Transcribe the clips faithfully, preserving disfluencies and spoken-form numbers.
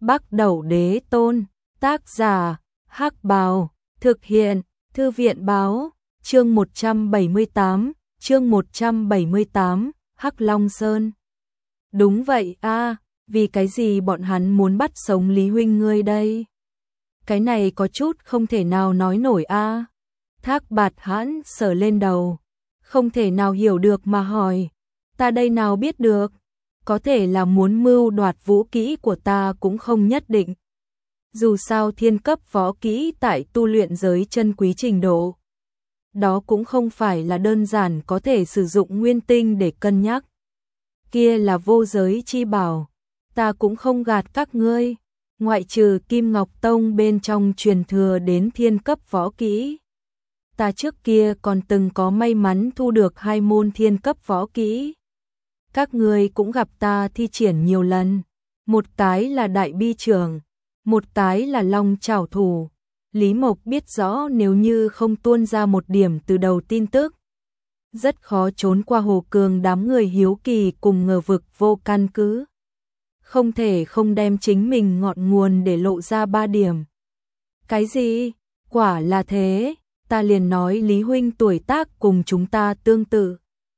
Bắc Đẩu Đế Tôn, tác giả, Hắc Bào, thực hiện, Thư viện báo, chương một trăm bảy mươi tám, chương một trăm bảy mươi tám, Hắc Long Sơn. Đúng vậy a, vì cái gì bọn hắn muốn bắt sống Lý huynh ngươi đây? Cái này có chút không thể nào nói nổi a. Thác Bạt Hãn sờ lên đầu, không thể nào hiểu được mà hỏi, ta đây nào biết được, có thể là muốn mưu đoạt vũ kỹ của ta cũng không nhất định. Dù sao thiên cấp võ kỹ tại tu luyện giới chân quý trình độ, đó cũng không phải là đơn giản có thể sử dụng nguyên tinh để cân nhắc. Kia là vô giới chi bảo, ta cũng không gạt các ngươi, ngoại trừ Kim Ngọc Tông bên trong truyền thừa đến thiên cấp võ kỹ. Ta trước kia còn từng có may mắn thu được hai môn thiên cấp võ kỹ. Các ngươi cũng gặp ta thi triển nhiều lần, một cái là đại bi trường, một cái là long trảo thủ. Lý Mộc biết rõ nếu như không tuôn ra một điểm từ đầu tin tức, rất khó trốn qua Hồ Cường đám người hiếu kỳ cùng ngờ vực vô căn cứ. Không thể không đem chính mình ngọn nguồn để lộ ra ba điểm. Cái gì? Quả là thế, ta liền nói Lý huynh tuổi tác cùng chúng ta tương tự.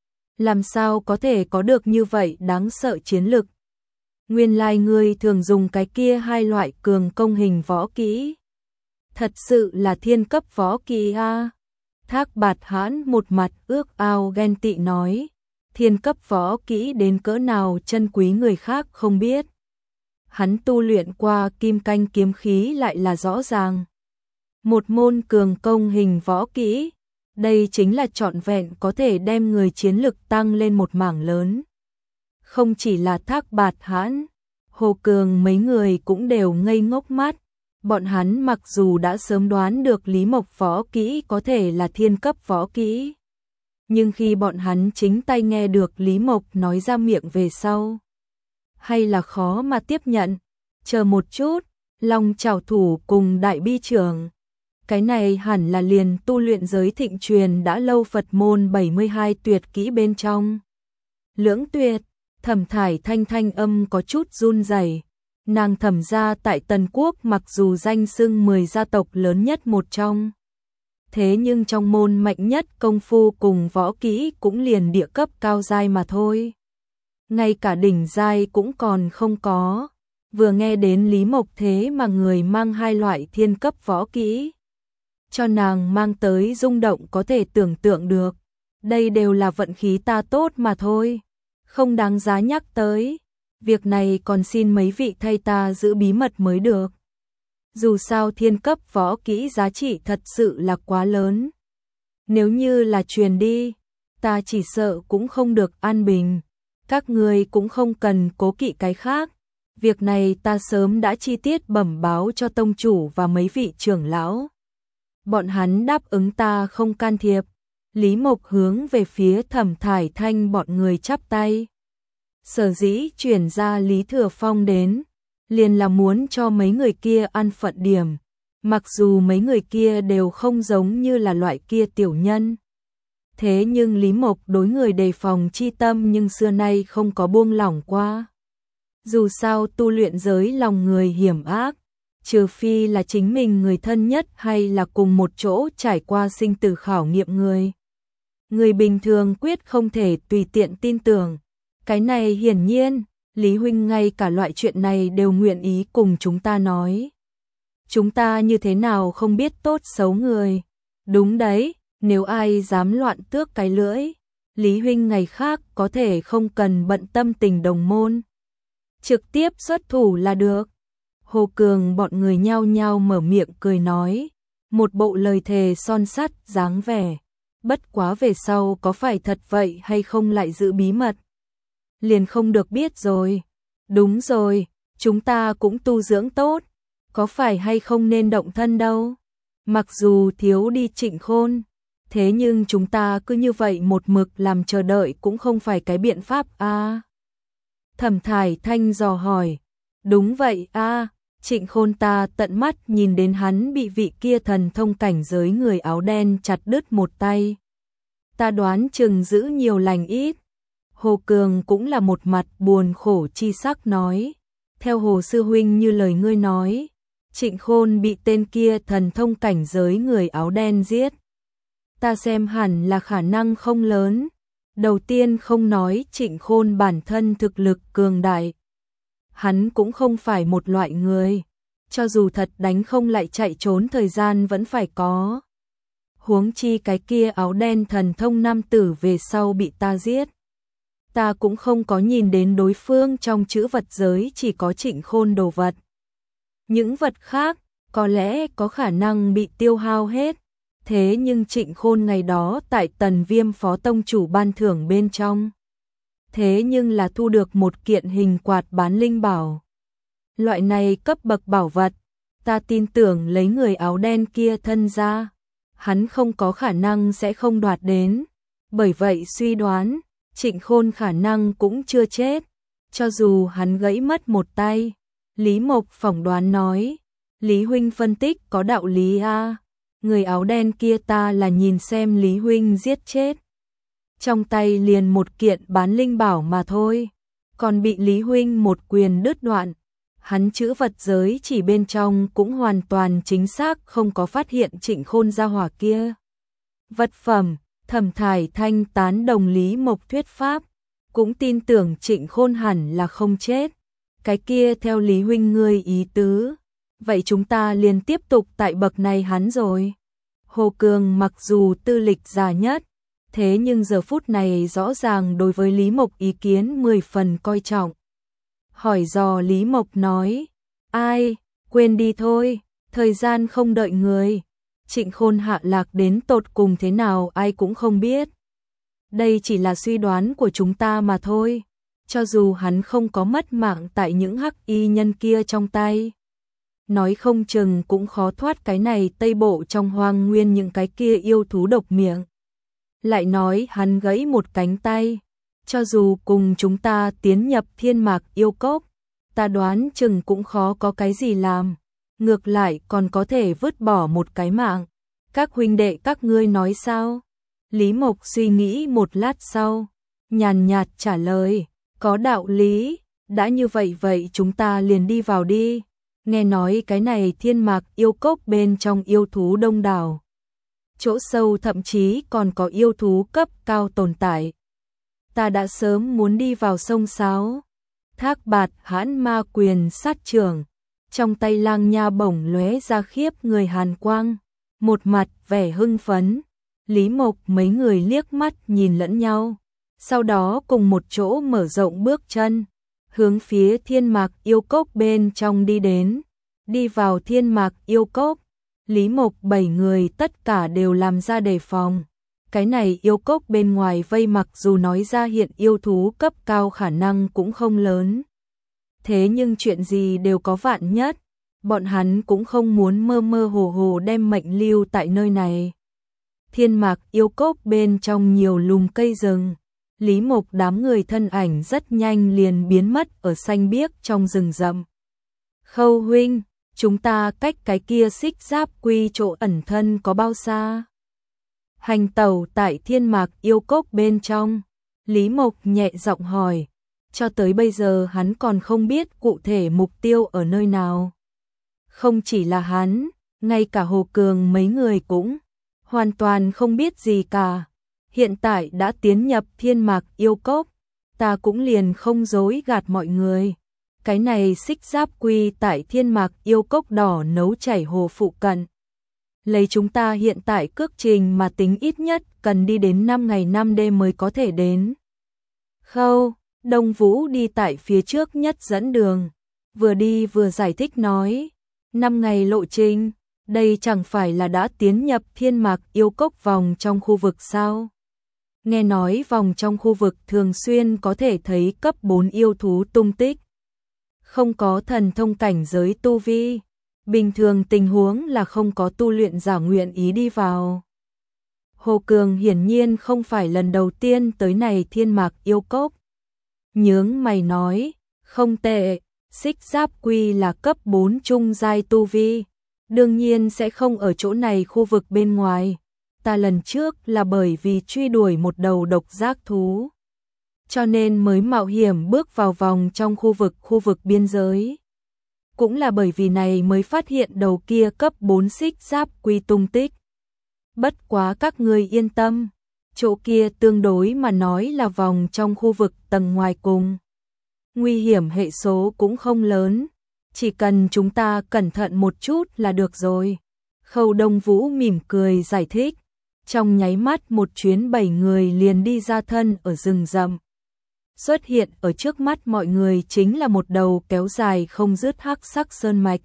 Làm sao có thể có được như vậy đáng sợ chiến lực? Nguyên lai ngươi thường dùng cái kia hai loại cường công hình võ kỹ. Thật sự là thiên cấp võ kỹ a. Thác Bạt Hãn một mặt ước ao ghen tị nói, thiên cấp võ kỹ đến cỡ nào chân quý người khác không biết. Hắn tu luyện qua kim canh kiếm khí lại là rõ ràng. Một môn cường công hình võ kỹ, đây chính là trọn vẹn có thể đem người chiến lực tăng lên một mảng lớn. Không chỉ là Thác Bạt Hãn, Hồ Cường mấy người cũng đều ngây ngốc mắt. Bọn hắn mặc dù đã sớm đoán được Lý Mộc võ kỹ có thể là thiên cấp võ kỹ, nhưng khi bọn hắn chính tay nghe được Lý Mộc nói ra miệng về sau, hay là khó mà tiếp nhận. Chờ một chút, long trảo thủ cùng đại bi trường, cái này hẳn là liền tu luyện giới thịnh truyền đã lâu Phật môn bảy mươi hai tuyệt kỹ bên trong. Lưỡng tuyệt, Thẩm Thải Thanh thanh âm có chút run rẩy. Nàng Thẩm gia tại Tần Quốc mặc dù danh xưng mười gia tộc lớn nhất một trong, thế nhưng trong môn mạnh nhất công phu cùng võ kỹ cũng liền địa cấp cao giai mà thôi. Ngay cả đỉnh giai cũng còn không có. Vừa nghe đến Lý Mộc thế mà người mang hai loại thiên cấp võ kỹ, cho nàng mang tới rung động có thể tưởng tượng được. Đây đều là vận khí ta tốt mà thôi, không đáng giá nhắc tới. Việc này còn xin mấy vị thay ta giữ bí mật mới được. Dù sao thiên cấp võ kỹ giá trị thật sự là quá lớn. Nếu như là truyền đi, ta chỉ sợ cũng không được an bình. Các ngươi cũng không cần cố kỵ cái khác. Việc này ta sớm đã chi tiết bẩm báo cho tông chủ và mấy vị trưởng lão. Bọn hắn đáp ứng ta không can thiệp. Lý Mộc hướng về phía Thẩm Thải Thanh bọn người chắp tay. Sở dĩ chuyển ra Lý Thừa Phong đến, liền là muốn cho mấy người kia an phận điểm, mặc dù mấy người kia đều không giống như là loại kia tiểu nhân. Thế nhưng Lý Mộc đối người đề phòng chi tâm nhưng xưa nay không có buông lỏng qua. Dù sao tu luyện giới lòng người hiểm ác, trừ phi là chính mình người thân nhất hay là cùng một chỗ trải qua sinh tử khảo nghiệm người. Người bình thường quyết không thể tùy tiện tin tưởng. Cái này hiển nhiên, Lý huynh ngay cả loại chuyện này đều nguyện ý cùng chúng ta nói. Chúng ta như thế nào không biết tốt xấu người. Đúng đấy, nếu ai dám loạn tước cái lưỡi, Lý huynh ngày khác có thể không cần bận tâm tình đồng môn, trực tiếp xuất thủ là được. Hồ Cường bọn người nhao nhao mở miệng cười nói, một bộ lời thề son sắt dáng vẻ. Bất quá về sau có phải thật vậy hay không lại giữ bí mật, liền không được biết rồi. Đúng rồi, chúng ta cũng tu dưỡng tốt, có phải hay không nên động thân đâu. Mặc dù thiếu đi Trịnh Khôn, thế nhưng chúng ta cứ như vậy một mực làm chờ đợi cũng không phải cái biện pháp a. À. Thẩm Thải Thanh dò hỏi, đúng vậy a, à, Trịnh Khôn ta tận mắt nhìn đến hắn bị vị kia thần thông cảnh giới người áo đen chặt đứt một tay. Ta đoán chừng giữ nhiều lành ít. Hồ Cường cũng là một mặt buồn khổ chi sắc nói, Theo Hồ Sư Huynh như lời ngươi nói, Trịnh Khôn bị tên kia thần thông cảnh giới người áo đen giết. Ta xem hẳn là khả năng không lớn. Đầu tiên không nói Trịnh Khôn bản thân thực lực cường đại. Hắn cũng không phải một loại người. Cho dù thật đánh không lại chạy trốn thời gian vẫn phải có. Huống chi cái kia áo đen thần thông nam tử về sau bị ta giết. Ta cũng không có nhìn đến đối phương trong chữ vật giới chỉ có Trịnh Khôn đồ vật. Những vật khác có lẽ có khả năng bị tiêu hao hết. Thế nhưng Trịnh Khôn ngày đó tại Tần Viêm Phó Tông Chủ ban thưởng bên trong. Thế nhưng là thu được một kiện hình quạt bán linh bảo. Loại này cấp bậc bảo vật, ta tin tưởng lấy người áo đen kia thân ra. Hắn không có khả năng sẽ không đoạt đến. Bởi vậy suy đoán, Trịnh Khôn khả năng cũng chưa chết. Cho dù hắn gãy mất một tay. Lý Mộc phỏng đoán nói. Lý Huynh phân tích có đạo lý a. Người áo đen kia ta là nhìn xem Lý Huynh giết chết. Trong tay liền một kiện bán linh bảo mà thôi. Còn bị Lý Huynh một quyền đứt đoạn. Hắn chữ vật giới chỉ bên trong cũng hoàn toàn chính xác không có phát hiện Trịnh Khôn gia hỏa kia. Vật phẩm, Thẩm Thải Thanh tán đồng Lý Mộc thuyết pháp. Cũng tin tưởng Trịnh Khôn hẳn là không chết. Cái kia theo Lý Huynh ngươi ý tứ. Vậy chúng ta liền tiếp tục tại bậc này hắn rồi. Hồ Cường mặc dù tư lịch già nhất, thế nhưng giờ phút này rõ ràng đối với Lý Mộc ý kiến mười phần coi trọng. Hỏi dò Lý Mộc nói, ai, quên đi thôi, thời gian không đợi người. Trịnh Khôn hạ lạc đến tột cùng thế nào ai cũng không biết. Đây chỉ là suy đoán của chúng ta mà thôi. Cho dù hắn không có mất mạng tại những hắc y nhân kia trong tay. Nói không chừng cũng khó thoát cái này Tây Bộ trong hoang nguyên những cái kia yêu thú độc miệng. Lại nói hắn gãy một cánh tay. Cho dù cùng chúng ta tiến nhập thiên mạc yêu cốc, ta đoán chừng cũng khó có cái gì làm. Ngược lại còn có thể vứt bỏ một cái mạng. Các huynh đệ các ngươi nói sao? Lý Mộc suy nghĩ một lát sau, nhàn nhạt trả lời, có đạo lý, đã như vậy vậy chúng ta liền đi vào đi. Nghe nói cái này thiên mạc yêu cốc bên trong yêu thú đông đảo. Chỗ sâu thậm chí còn có yêu thú cấp cao tồn tại. Ta đã sớm muốn đi vào sông Sáo. Thác Bạt hãn ma quyền sát trưởng. Trong tay Lang Nha bổng lóe ra khiếp người hàn quang. Một mặt vẻ hưng phấn. Lý Mộc mấy người liếc mắt nhìn lẫn nhau. Sau đó cùng một chỗ mở rộng bước chân. Hướng phía thiên mạc yêu cốc bên trong đi đến. Đi vào thiên mạc yêu cốc. Lý Mộc bảy người tất cả đều làm ra đề phòng. Cái này yêu cốc bên ngoài vây mặc dù nói ra hiện yêu thú cấp cao khả năng cũng không lớn. Thế nhưng chuyện gì đều có vạn nhất. Bọn hắn cũng không muốn mơ mơ hồ hồ đem mệnh lưu tại nơi này. Thiên mạc yêu cốc bên trong nhiều lùm cây rừng. Lý Mộc đám người thân ảnh rất nhanh liền biến mất ở xanh biếc trong rừng rậm. Khâu huynh, chúng ta cách cái kia xích giáp quy chỗ ẩn thân có bao xa? Hành tẩu tại thiên mạc yêu cốc bên trong. Lý Mộc nhẹ giọng hỏi. Cho tới bây giờ hắn còn không biết cụ thể mục tiêu ở nơi nào. Không chỉ là hắn, ngay cả Hồ Cường mấy người cũng hoàn toàn không biết gì cả. Hiện tại đã tiến nhập thiên mạc yêu cốc, ta cũng liền không dối gạt mọi người. Cái này xích giáp quy tại thiên mạc yêu cốc đỏ nấu chảy hồ phụ cận. Lấy chúng ta hiện tại cước trình mà tính ít nhất cần đi đến năm ngày năm đêm mới có thể đến. Khâu, Đông Vũ đi tại phía trước nhất dẫn đường, vừa đi vừa giải thích nói, năm ngày lộ trình, đây chẳng phải là đã tiến nhập thiên mạc yêu cốc vòng trong khu vực sao? Nghe nói vòng trong khu vực thường xuyên có thể thấy cấp bốn yêu thú tung tích. Không có thần thông cảnh giới tu vi, bình thường tình huống là không có tu luyện giả nguyện ý đi vào. Hồ Cường hiển nhiên không phải lần đầu tiên tới này thiên mạc yêu cốc. Nhướng mày nói, không tệ, xích giáp quy là cấp bốn trung giai tu vi, đương nhiên sẽ không ở chỗ này khu vực bên ngoài. Ta lần trước là bởi vì truy đuổi một đầu độc giác thú. cho nên mới mạo hiểm bước vào vòng trong khu vực khu vực biên giới. Cũng là bởi vì này mới phát hiện đầu kia cấp bốn xích giáp quy tung tích. Bất quá các ngươi yên tâm, chỗ kia tương đối mà nói là vòng trong khu vực tầng ngoài cùng. Nguy hiểm hệ số cũng không lớn, chỉ cần chúng ta cẩn thận một chút là được rồi. Khâu Đông Vũ mỉm cười giải thích, trong nháy mắt một chuyến bảy người liền đi ra thân ở rừng rậm. Xuất hiện ở trước mắt mọi người chính là một đầu kéo dài không dứt hắc sắc sơn mạch.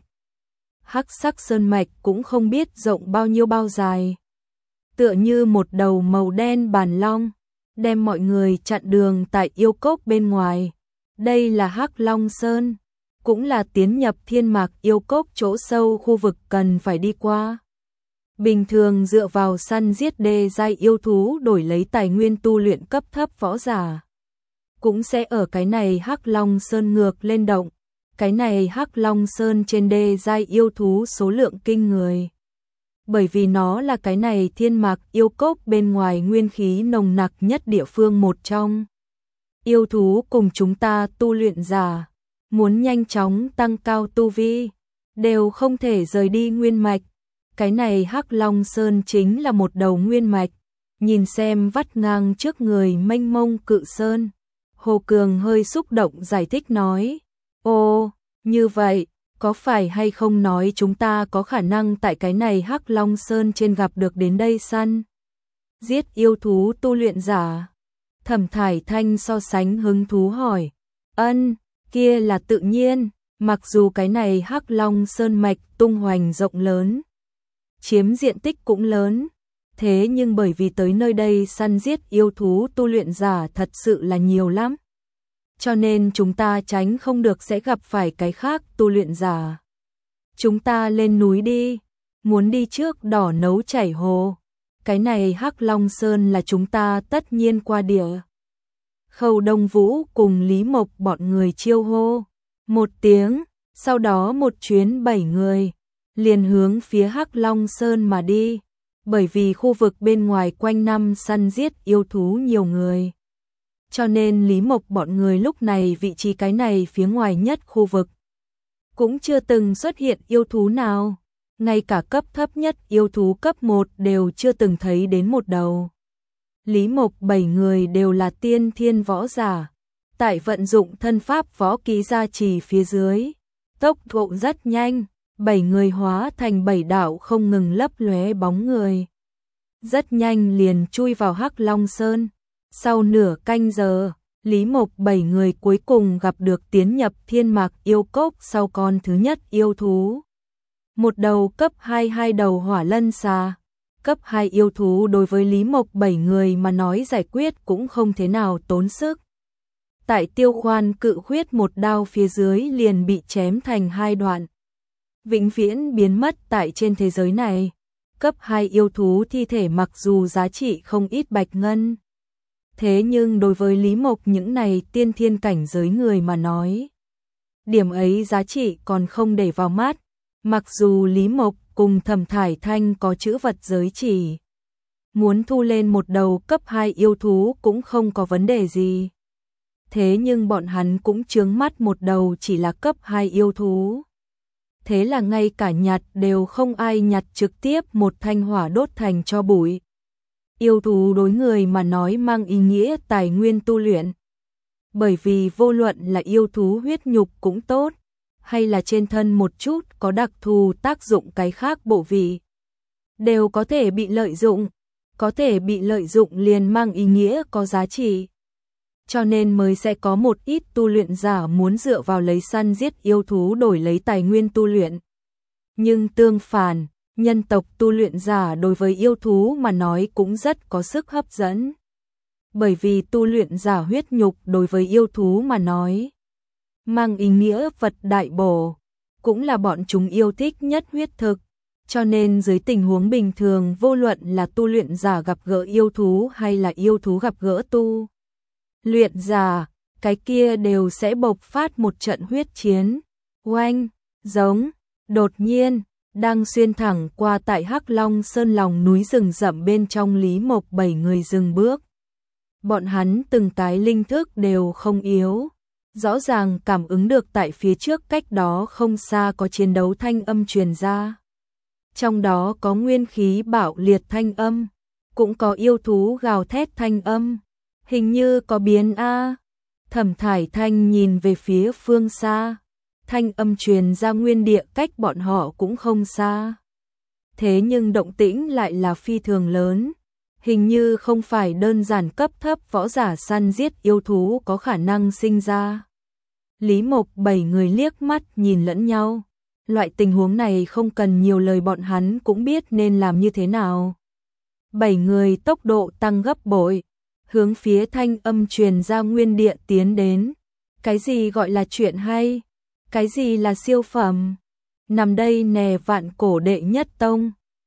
Hắc sắc sơn mạch cũng không biết rộng bao nhiêu bao dài. Tựa như một đầu màu đen bàn long, đem mọi người chặn đường tại yêu cốc bên ngoài. Đây là Hắc Long Sơn, cũng là tiến nhập thiên mạc yêu cốc chỗ sâu khu vực cần phải đi qua. Bình thường dựa vào săn giết đê giai yêu thú đổi lấy tài nguyên tu luyện cấp thấp võ giả. Cũng sẽ ở cái này Hắc Long Sơn ngược lên động. Cái này Hắc Long Sơn trên đê giai yêu thú số lượng kinh người. Bởi vì nó là cái này thiên mạc yêu cốc bên ngoài nguyên khí nồng nặc nhất địa phương một trong. Yêu thú cùng chúng ta tu luyện giả, muốn nhanh chóng tăng cao tu vi, đều không thể rời đi nguyên mạch. Cái này Hắc Long Sơn chính là một đầu nguyên mạch, nhìn xem vắt ngang trước người mênh mông cự sơn. Hồ Cường hơi xúc động giải thích nói, ô, như vậy, có phải hay không nói chúng ta có khả năng tại cái này Hắc Long Sơn trên gặp được đến đây săn giết yêu thú tu luyện giả? Thẩm Thải Thanh so sánh hứng thú hỏi, ân, kia là tự nhiên, mặc dù cái này Hắc Long Sơn mạch tung hoành rộng lớn, chiếm diện tích cũng lớn, thế nhưng bởi vì tới nơi đây săn giết yêu thú tu luyện giả thật sự là nhiều lắm. Cho nên chúng ta tránh không được sẽ gặp phải cái khác tu luyện giả. Chúng ta lên núi đi, muốn đi trước đỏ nấu chảy hồ. Cái này Hắc Long Sơn là chúng ta tất nhiên qua địa. Khâu Đông Vũ cùng Lý Mộc bọn người chiêu hô. Một tiếng, sau đó một chuyến bảy người, liền hướng phía Hắc Long Sơn mà đi. Bởi vì khu vực bên ngoài quanh năm săn giết yêu thú nhiều người. Cho nên Lý Mộc bọn người lúc này vị trí cái này phía ngoài nhất khu vực. Cũng chưa từng xuất hiện yêu thú nào. Ngay cả cấp thấp nhất yêu thú cấp một đều chưa từng thấy đến một đầu. Lý Mộc bảy người đều là tiên thiên võ giả. Tại vận dụng thân pháp võ ký gia trì phía dưới. Tốc độ rất nhanh. Bảy người hóa thành bảy đạo không ngừng lấp lóe bóng người. Rất nhanh liền chui vào Hắc Long Sơn. Sau nửa canh giờ, Lý Mộc bảy người cuối cùng gặp được tiến nhập thiên mạc yêu cốc sau con thứ nhất yêu thú. Một đầu cấp hai hai đầu hỏa lân xà. Cấp hai yêu thú đối với Lý Mộc bảy người mà nói giải quyết cũng không thế nào tốn sức. Tại Tiêu Khoan cự huyết một đao phía dưới liền bị chém thành hai đoạn. Vĩnh viễn biến mất tại trên thế giới này. Cấp hai yêu thú thi thể mặc dù giá trị không ít bạch ngân. Thế nhưng đối với Lý Mộc những này tiên thiên cảnh giới người mà nói, điểm ấy giá trị còn không để vào mắt. Mặc dù Lý Mộc cùng Thẩm Thải Thanh có chữ vật giới chỉ, muốn thu lên một đầu cấp hai yêu thú cũng không có vấn đề gì. Thế nhưng bọn hắn cũng chướng mắt một đầu chỉ là cấp hai yêu thú. Thế là ngay cả nhặt đều không ai nhặt, trực tiếp một thanh hỏa đốt thành cho bụi. Yêu thú đối người mà nói mang ý nghĩa tài nguyên tu luyện. Bởi vì vô luận là yêu thú huyết nhục cũng tốt, hay là trên thân một chút có đặc thù tác dụng cái khác bộ vị, đều có thể bị lợi dụng. Có thể bị lợi dụng liền mang ý nghĩa có giá trị. Cho nên mới sẽ có một ít tu luyện giả muốn dựa vào lấy săn giết yêu thú đổi lấy tài nguyên tu luyện. Nhưng tương phản, nhân tộc tu luyện giả đối với yêu thú mà nói cũng rất có sức hấp dẫn. Bởi vì tu luyện giả huyết nhục đối với yêu thú mà nói, mang ý nghĩa vật đại bổ, cũng là bọn chúng yêu thích nhất huyết thực. Cho nên dưới tình huống bình thường vô luận là tu luyện giả gặp gỡ yêu thú hay là yêu thú gặp gỡ tu luyện giả, cái kia đều sẽ bộc phát một trận huyết chiến. Oanh, giống, đột nhiên, đang xuyên thẳng qua tại Hắc Long Sơn lòng núi rừng rậm bên trong, Lý Mộc bảy người dừng bước. Bọn hắn từng cái linh thức đều không yếu, rõ ràng cảm ứng được tại phía trước cách đó không xa có chiến đấu thanh âm truyền ra. Trong đó có nguyên khí bạo liệt thanh âm, cũng có yêu thú gào thét thanh âm, hình như có biến a. Thẩm Thải Thanh nhìn về phía phương xa, thanh âm truyền ra nguyên địa cách bọn họ cũng không xa. Thế nhưng động tĩnh lại là phi thường lớn, hình như không phải đơn giản cấp thấp võ giả săn giết yêu thú có khả năng sinh ra. Lý Mộc bảy người liếc mắt nhìn lẫn nhau, loại tình huống này không cần nhiều lời bọn hắn cũng biết nên làm như thế nào. Bảy người tốc độ tăng gấp bội, hướng phía thanh âm truyền ra nguyên địa tiến đến. Cái gì gọi là chuyện hay? Cái gì là siêu phẩm? Nằm đây nè vạn cổ đệ nhất tông,